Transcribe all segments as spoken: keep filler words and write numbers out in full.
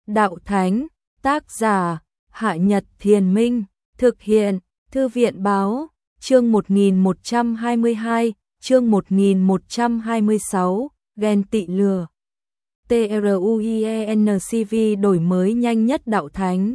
đạo thánh, tác giả, Hạ Nhật Thiền Minh, thực hiện, Thư viện báo, chương một nghìn một trăm hai mươi hai, chương một nghìn một trăm hai mươi sáu, ghen tị lừa. TRUIENCV đổi mới nhanh nhất đạo thánh.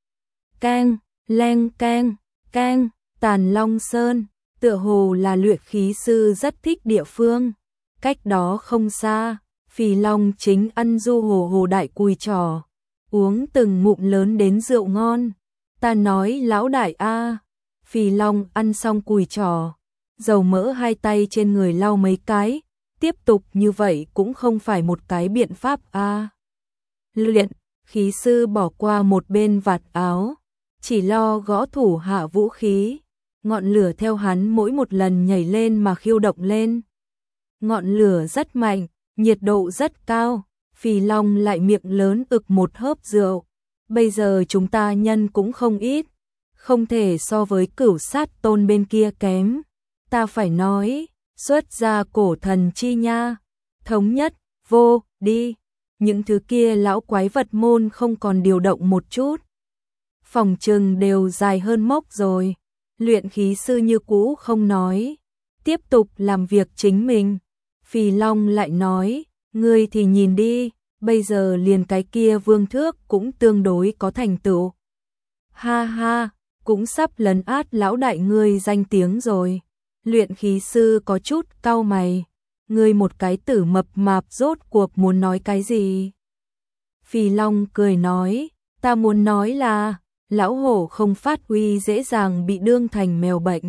Cang, leng cang, cang, Tàn Long Sơn, tựa hồ là luyện khí sư rất thích địa phương. Cách đó không xa, Phì Long chính ăn du hồ hồ đại cùi trò, uống từng ngụm lớn đến rượu ngon. Ta nói lão đại a, Phì Long ăn xong cùi trò, dầu mỡ hai tay trên người lau mấy cái, tiếp tục như vậy cũng không phải một cái biện pháp a. Luyện khí sư bỏ qua một bên vạt áo, chỉ lo gõ thủ hạ vũ khí, ngọn lửa theo hắn mỗi một lần nhảy lên mà khiêu động lên. Ngọn lửa rất mạnh, nhiệt độ rất cao, Phì Long lại miệng lớn ực một hớp rượu. Bây giờ chúng ta nhân cũng không ít, không thể so với Cửu Sát Tôn bên kia kém. Ta phải nói, xuất ra cổ thần chi nha, thống nhất, vô, đi. Những thứ kia lão quái vật môn không còn điều động một chút. Phòng trừng đều dài hơn mốc rồi. Luyện khí sư như cũ không nói, tiếp tục làm việc chính mình. Phì Long lại nói, ngươi thì nhìn đi, bây giờ liền cái kia vương thước cũng tương đối có thành tựu. Ha ha, cũng sắp lấn át lão đại ngươi danh tiếng rồi. Luyện khí sư có chút cau mày, ngươi một cái tử mập mạp rốt cuộc muốn nói cái gì? Phì Long cười nói, ta muốn nói là, lão hổ không phát huy dễ dàng bị đương thành mèo bệnh.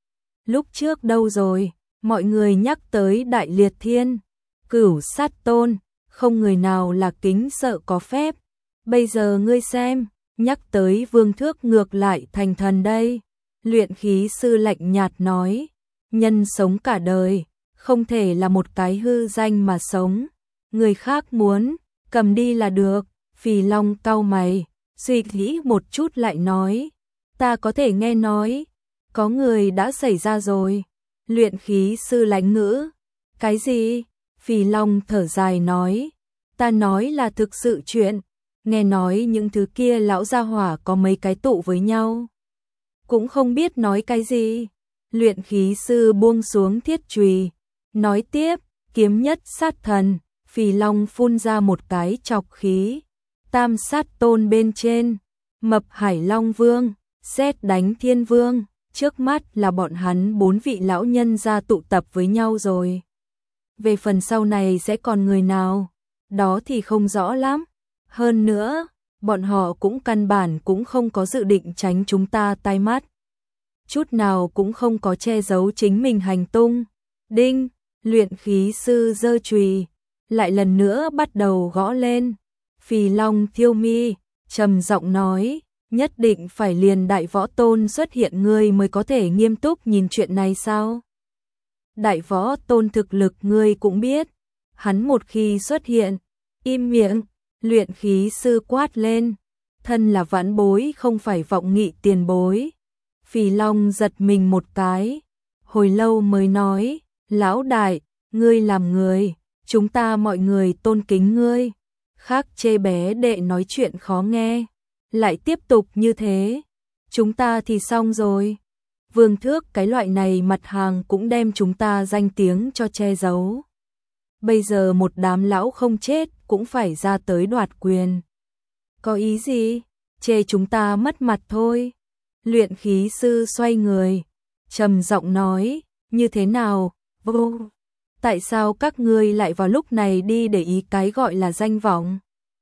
Lúc trước đâu rồi, mọi người nhắc tới Đại Liệt Thiên, Cửu Sát Tôn, không người nào là kính sợ có phép. Bây giờ ngươi xem, nhắc tới vương thước ngược lại thành thần đây. Luyện khí sư lạnh nhạt nói, nhân sống cả đời, không thể là một cái hư danh mà sống. Người khác muốn, cầm đi là được. Phì Long cau mày, suy nghĩ một chút lại nói, ta có thể nghe nói, có người đã xảy ra rồi. Luyện khí sư lánh ngữ, cái gì? Phì Long thở dài nói, ta nói là thực sự chuyện, nghe nói những thứ kia lão gia hỏa có mấy cái tụ với nhau. Cũng không biết nói cái gì. Luyện khí sư buông xuống thiết chùy, nói tiếp, kiếm nhất sát thần. Phì Long phun ra một cái chọc khí, Tam Sát Tôn bên trên, Mập Hải Long Vương, Sét Đánh Thiên Vương, trước mắt là bọn hắn bốn vị lão nhân ra tụ tập với nhau rồi. Về phần sau này sẽ còn người nào, đó thì không rõ lắm. Hơn nữa, bọn họ cũng căn bản cũng không có dự định tránh chúng ta tai mắt. Chút nào cũng không có che giấu chính mình hành tung. Đinh, luyện khí sư giơ chùy, lại lần nữa bắt đầu gõ lên. Phì Long thiêu mi, trầm giọng nói, nhất định phải liền Đại Võ Tôn xuất hiện ngươi mới có thể nghiêm túc nhìn chuyện này sao? Đại Võ Tôn thực lực ngươi cũng biết, hắn một khi xuất hiện, im miệng. Luyện khí sư quát lên, thân là vãn bối không phải vọng nghị tiền bối. Phì Long giật mình một cái, hồi lâu mới nói, lão đại, ngươi làm người, chúng ta mọi người tôn kính ngươi. Khác chê bé đệ nói chuyện khó nghe, lại tiếp tục như thế, chúng ta thì xong rồi. Vương thước cái loại này mặt hàng cũng đem chúng ta danh tiếng cho che giấu. Bây giờ một đám lão không chết cũng phải ra tới đoạt quyền. Có ý gì? Chê chúng ta mất mặt thôi. Luyện khí sư xoay người, trầm giọng nói, như thế nào? Vô, tại sao các ngươi lại vào lúc này đi để ý cái gọi là danh vọng?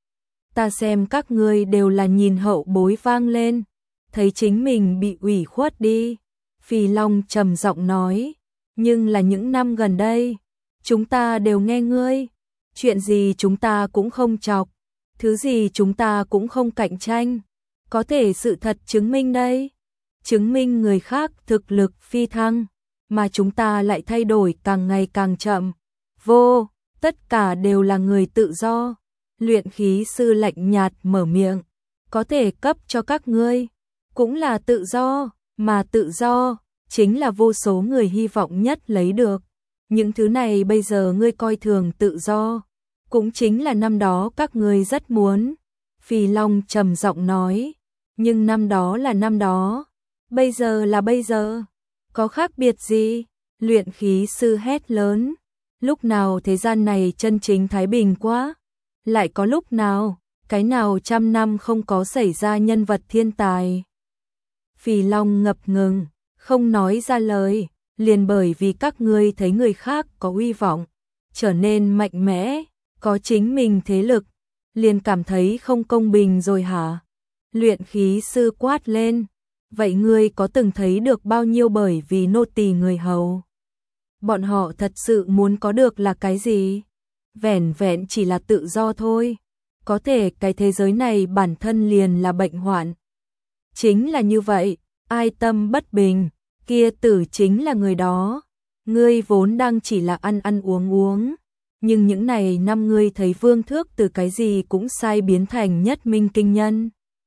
Ta xem các ngươi đều là nhìn hậu bối vang lên, thấy chính mình bị ủy khuất đi. Phì Long trầm giọng nói, nhưng là những năm gần đây, chúng ta đều nghe ngươi, chuyện gì chúng ta cũng không chọc, thứ gì chúng ta cũng không cạnh tranh, có thể sự thật chứng minh đây, chứng minh người khác thực lực phi thăng, mà chúng ta lại thay đổi càng ngày càng chậm. Vô, tất cả đều là người tự do. Luyện khí sư lạnh nhạt mở miệng, có thể cấp cho các ngươi, cũng là tự do, mà tự do chính là vô số người hy vọng nhất lấy được. Những thứ này bây giờ ngươi coi thường tự do, cũng chính là năm đó các ngươi rất muốn. Phì Long trầm giọng nói, nhưng năm đó là năm đó, bây giờ là bây giờ, có khác biệt gì? Luyện khí sư hét lớn, lúc nào thế gian này chân chính thái bình quá? Lại có lúc nào, cái nào trăm năm không có xảy ra nhân vật thiên tài? Phì Long ngập ngừng, không nói ra lời, liền bởi vì các ngươi thấy người khác có uy vọng, trở nên mạnh mẽ, có chính mình thế lực, liền cảm thấy không công bình rồi hả? Luyện khí sư quát lên, vậy ngươi có từng thấy được bao nhiêu bởi vì nô tỳ người hầu? Bọn họ thật sự muốn có được là cái gì? Vẻn vẹn chỉ là tự do thôi. Có thể cái thế giới này bản thân liền là bệnh hoạn. Chính là như vậy, ai tâm bất bình, kia tử chính là người đó. Ngươi vốn đang chỉ là ăn ăn uống uống, nhưng những này năm ngươi thấy Vương Thước từ cái gì cũng sai biến thành nhất minh kinh nhân.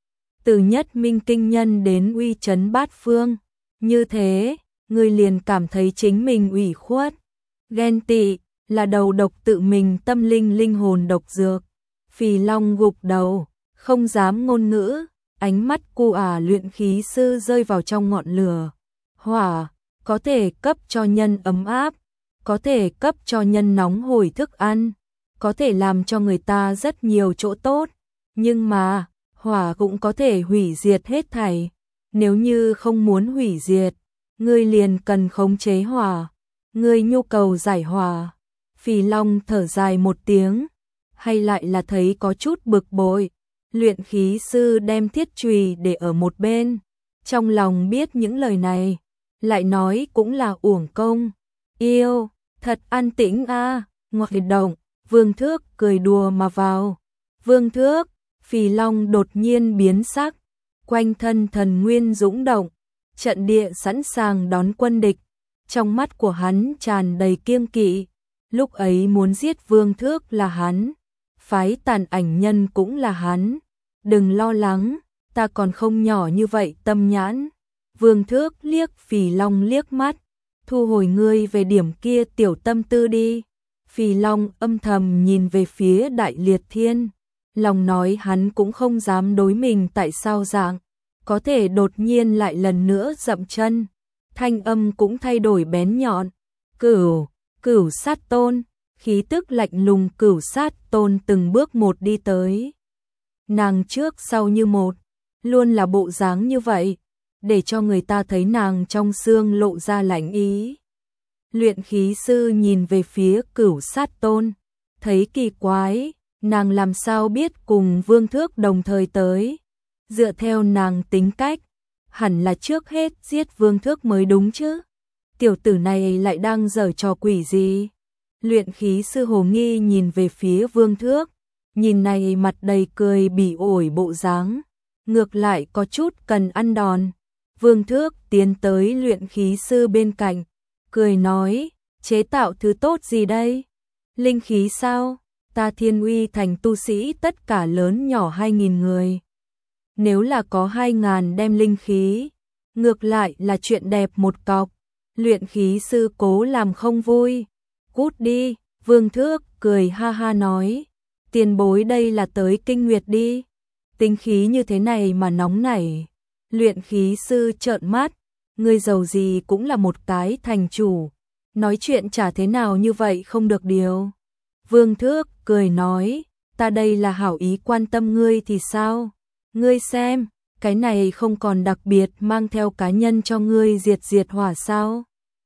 Từ nhất minh kinh nhân đến uy chấn bát phương, như thế, ngươi liền cảm thấy chính mình ủy khuất, ghen tị, là đầu độc tự mình tâm linh linh hồn độc dược. Phì Long gục đầu, không dám ngôn ngữ, ánh mắt cu ả luyện khí sư rơi vào trong ngọn lửa. Hỏa, có thể cấp cho nhân ấm áp, có thể cấp cho nhân nóng hổi thức ăn, có thể làm cho người ta rất nhiều chỗ tốt, nhưng mà, hỏa cũng có thể hủy diệt hết thảy. Nếu như không muốn hủy diệt, ngươi liền cần khống chế hỏa, ngươi nhu cầu giải hỏa. Phì Long thở dài một tiếng, hay lại là thấy có chút bực bội. Luyện khí sư đem thiết chùy để ở một bên, trong lòng biết những lời này, lại nói cũng là uổng công. Yêu, thật an tĩnh a, à, ngoại động, Vương Thước cười đùa mà vào. Vương Thước, Phì Long đột nhiên biến sắc, quanh thân thần nguyên dũng động, trận địa sẵn sàng đón quân địch, trong mắt của hắn tràn đầy kiêng kỵ. Lúc ấy muốn giết Vương Thước là hắn, phái tàn ảnh nhân cũng là hắn. Đừng lo lắng, ta còn không nhỏ như vậy tâm nhãn. Vương Thước liếc Phì Long liếc mắt, thu hồi ngươi về điểm kia tiểu tâm tư đi. Phì Long âm thầm nhìn về phía Đại Liệt Thiên, lòng nói hắn cũng không dám đối mình tại sao dạng, có thể đột nhiên lại lần nữa dậm chân, thanh âm cũng thay đổi bén nhọn. Cửu, Cửu Sát Tôn, khí tức lạnh lùng Cửu Sát Tôn từng bước một đi tới. Nàng trước sau như một, luôn là bộ dáng như vậy, để cho người ta thấy nàng trong xương lộ ra lạnh ý. Luyện khí sư nhìn về phía Cửu Sát Tôn, thấy kỳ quái, nàng làm sao biết cùng Vương Thước đồng thời tới. Dựa theo nàng tính cách, hẳn là trước hết giết Vương Thước mới đúng chứ. Tiểu tử này lại đang giở trò quỷ gì? Luyện khí sư hồ nghi nhìn về phía Vương Thước, nhìn này mặt đầy cười bỉ ổi bộ dáng, ngược lại có chút cần ăn đòn. Vương Thước tiến tới luyện khí sư bên cạnh, cười nói, chế tạo thứ tốt gì đây? Linh khí sao? Ta Thiên Uy thành tu sĩ tất cả lớn nhỏ hai nghìn người. Nếu là có hai ngàn đem linh khí, ngược lại là chuyện đẹp một cọc. Luyện khí sư cố làm không vui. Cút đi, Vương Thước cười ha ha nói, tiền bối đây là tới kinh nguyệt đi. Tính khí như thế này mà nóng nảy. Luyện khí sư trợn mắt, người giàu gì cũng là một cái thành chủ, nói chuyện chả thế nào như vậy không được điều. Vương Thước cười nói, ta đây là hảo ý quan tâm ngươi thì sao? Ngươi xem, cái này không còn đặc biệt mang theo cá nhân cho ngươi diệt diệt hỏa sao?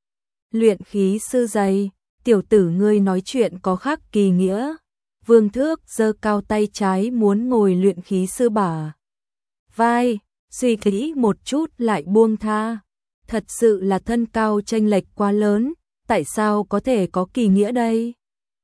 Luyện khí sư dày, tiểu tử ngươi nói chuyện có khác kỳ nghĩa. Vương Thước giơ cao tay trái muốn ngồi luyện khí sư bả vai, suy nghĩ một chút lại buông tha. Thật sự là thân cao chênh lệch quá lớn, tại sao có thể có kỳ nghĩa đây?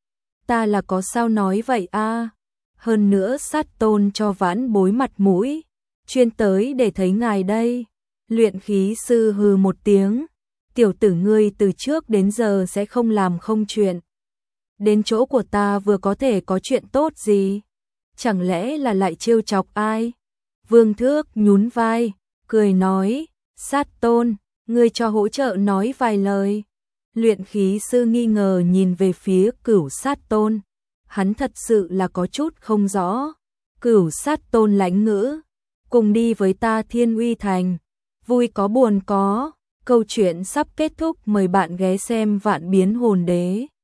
Ta là có sao nói vậy a? À? Hơn nữa Sát Tôn cho vãn bối mặt mũi, chuyên tới để thấy ngài đây. Luyện khí sư hừ một tiếng, tiểu tử ngươi từ trước đến giờ sẽ không làm không chuyện. Đến chỗ của ta vừa có thể có chuyện tốt gì? Chẳng lẽ là lại trêu chọc ai? Vương Thước nhún vai, cười nói, Sát Tôn, ngươi cho hỗ trợ nói vài lời. Luyện khí sư nghi ngờ nhìn về phía Cửu Sát Tôn, hắn thật sự là có chút không rõ. Cửu Sát Tôn lãnh ngữ, cùng đi với ta Thiên Uy Thành, vui có buồn có, câu chuyện sắp kết thúc, mời bạn ghé xem Vạn Biến Hồn Đế.